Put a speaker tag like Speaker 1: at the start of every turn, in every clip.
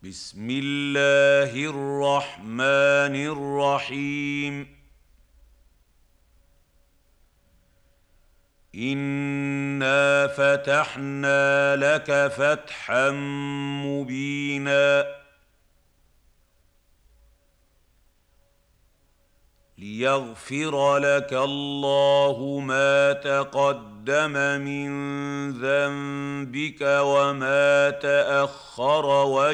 Speaker 1: بسم الله الرحمن الرحيم. إنا فتحنا لك فتحا مبينا ليغفر لك الله ما تقدم من ذنبك وما تأخر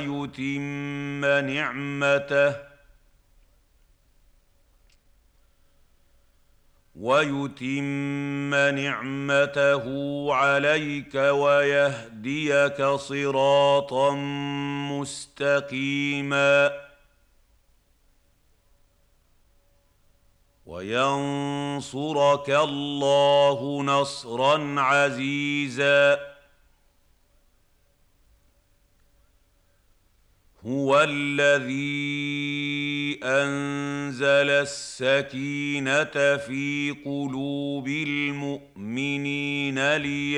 Speaker 1: ويتم نعمته عليك ويهديك صراطا مستقيما وينصرك الله نصرا عزيزا. هو الذي أنزل السكينة في قلوب المؤمنين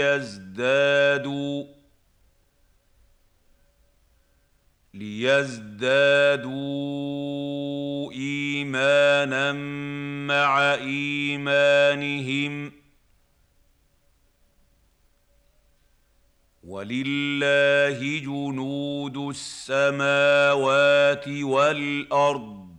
Speaker 1: ليزدادوا إيمانا مع إيمانهم ولله جنود السماوات والأرض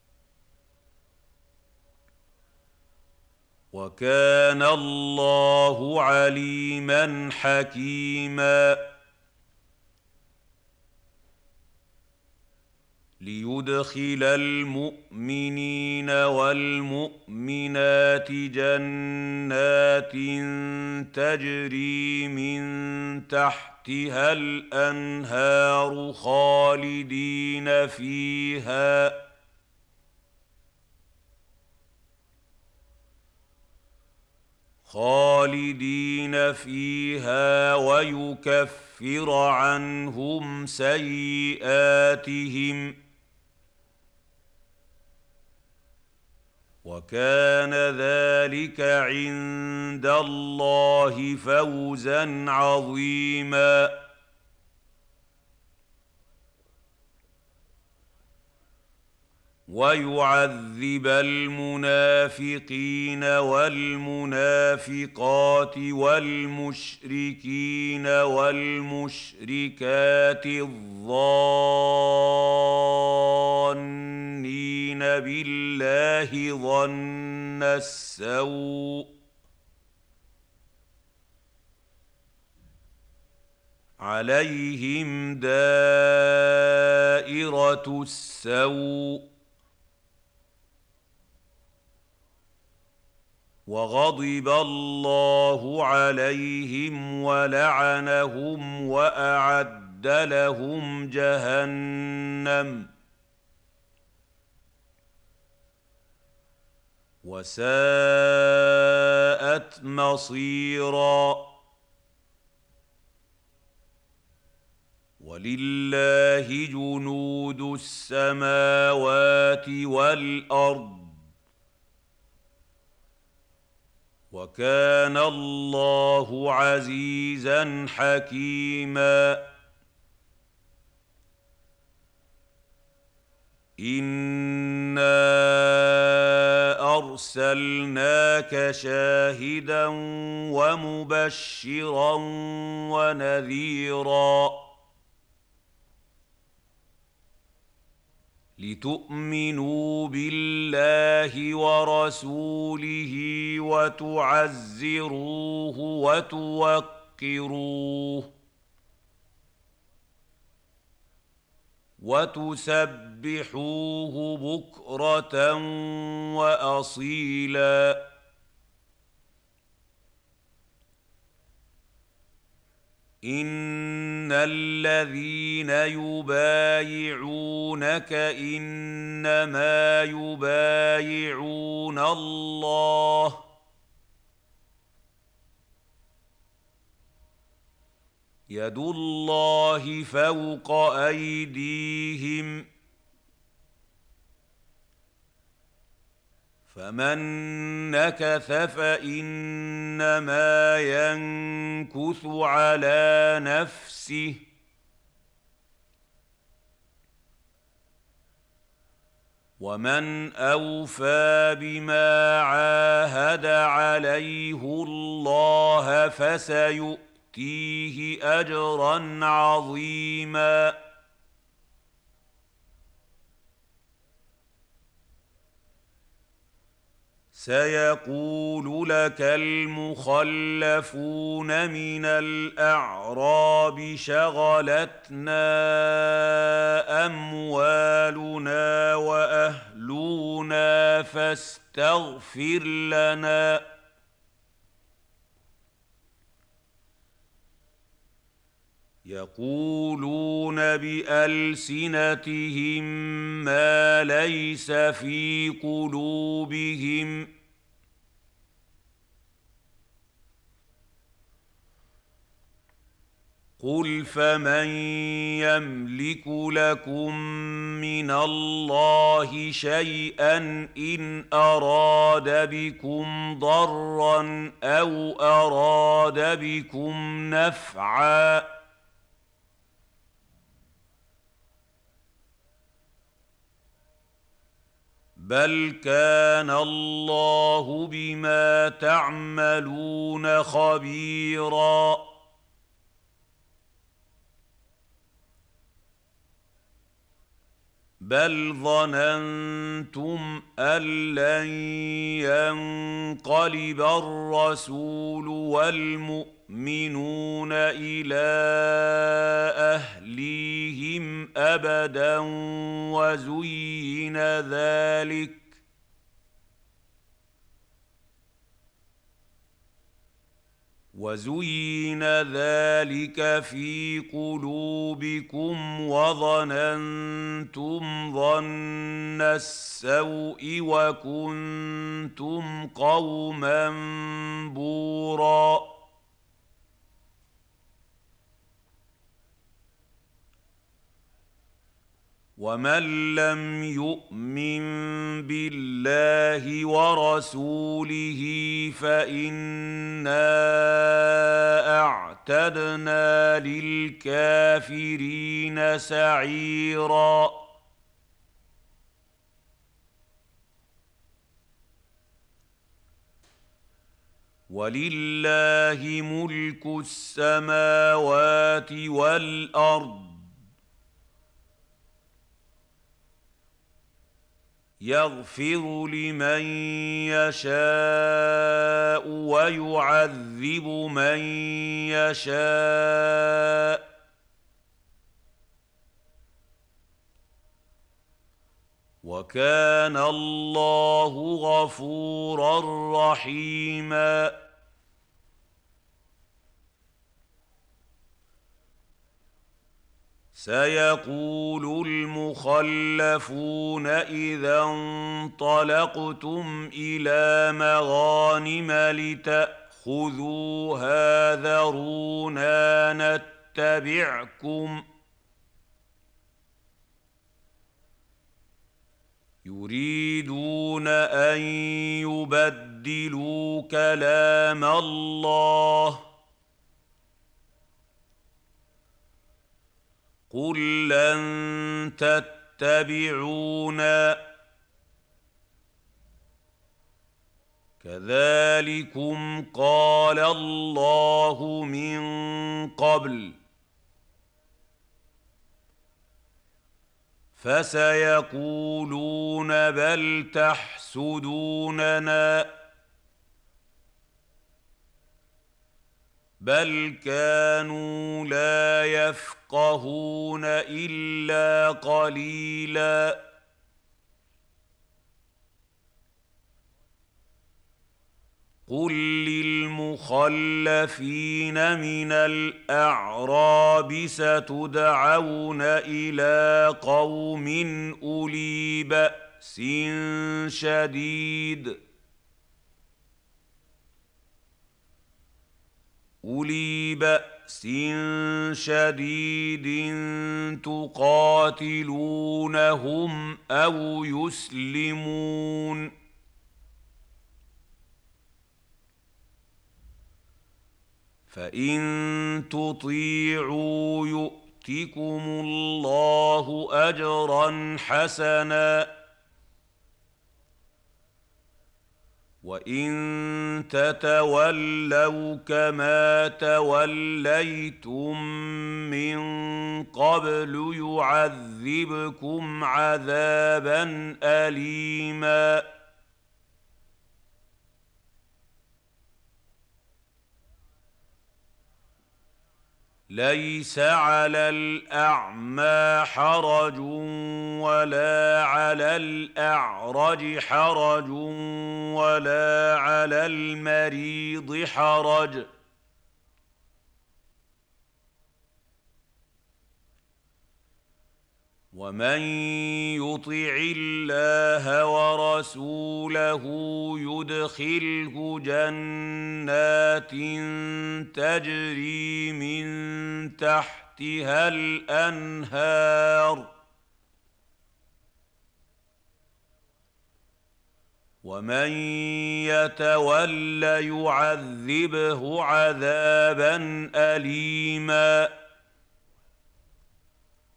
Speaker 1: وكان الله عليما حكيما. ليدخل المؤمنين والمؤمنات جنات تجري من تحتها الأنهار خالدين فيها ويكفر عنهم سيئاتهم وكان ذلك عند الله فوزا عظيما. ويعذب المنافقين والمنافقات والمشركين والمشركات الظانين بالله ظن السوء عليهم دائرة السوء وغضب الله عليهم ولعنهم وأعد لهم جهنم وساءت مصيرا. ولله جنود السماوات والأرض وكان الله عزيزا حكيما. إنا أرسلناك شاهدا ومبشرا ونذيرا لتؤمنوا بالله ورسوله وتعزروه وتوقروه وتسبحوه بكرة وأصيلا. إن الذين يبايعونك إنما يبايعون الله يد الله فوق أيديهم فمن نكث فإنما ينكث على نفسه ومن اوفى بما عاهد عليه الله فسيؤتيه اجرا عظيما. سيقول لك المخلفون من الأعراب شغلتنا أموالنا وأهلنا فاستغفر لنا. يقولون بألسنتهم ما ليس في قلوبهم. قل فمن يملك لكم من الله شيئا إن أراد بكم ضرا أو أراد بكم نفعا. بل كان الله بما تعملون خبيرا. بل ظننتم أن لن ينقلب الرسول والمؤمنون إلى أهليهم أبدا وزين ذلك في قلوبكم وظننتم ظن السوء وكنتم قوما بوراً. ومن لم يؤمن بالله ورسوله فإنا أعتدنا للكافرين سعيرا. ولله ملك السماوات والأرض يغفر لمن يشاء ويعذب من يشاء وكان الله غفورا رحيما. سيقول المخلفون إذا انطلقتم إلى مغانم لتأخذوها ذرونا نتبعكم يريدون أن يبدلوا كلام الله. قل لن تتبعونا كذلكم قال الله من قبل فسيقولون بل تحسدوننا بل كانوا لا يفقهون إلا قليلا. قل للمخلفين من الأعراب ستدعون إلى قوم أولي بأس شديد تقاتلونهم أو يسلمون فإن تطيعوا يؤتكم الله أجرا حسنا وان تتولوا كما توليتم من قبل يعذبكم عذابا اليما ليس على الأعمى حرج ولا على الأعرج حرج ولا على المريض حرج ومن يطع الله ورسوله يدخله جنات تجري من تحتها الأنهار ومن يتول يعذبه عذابا أليما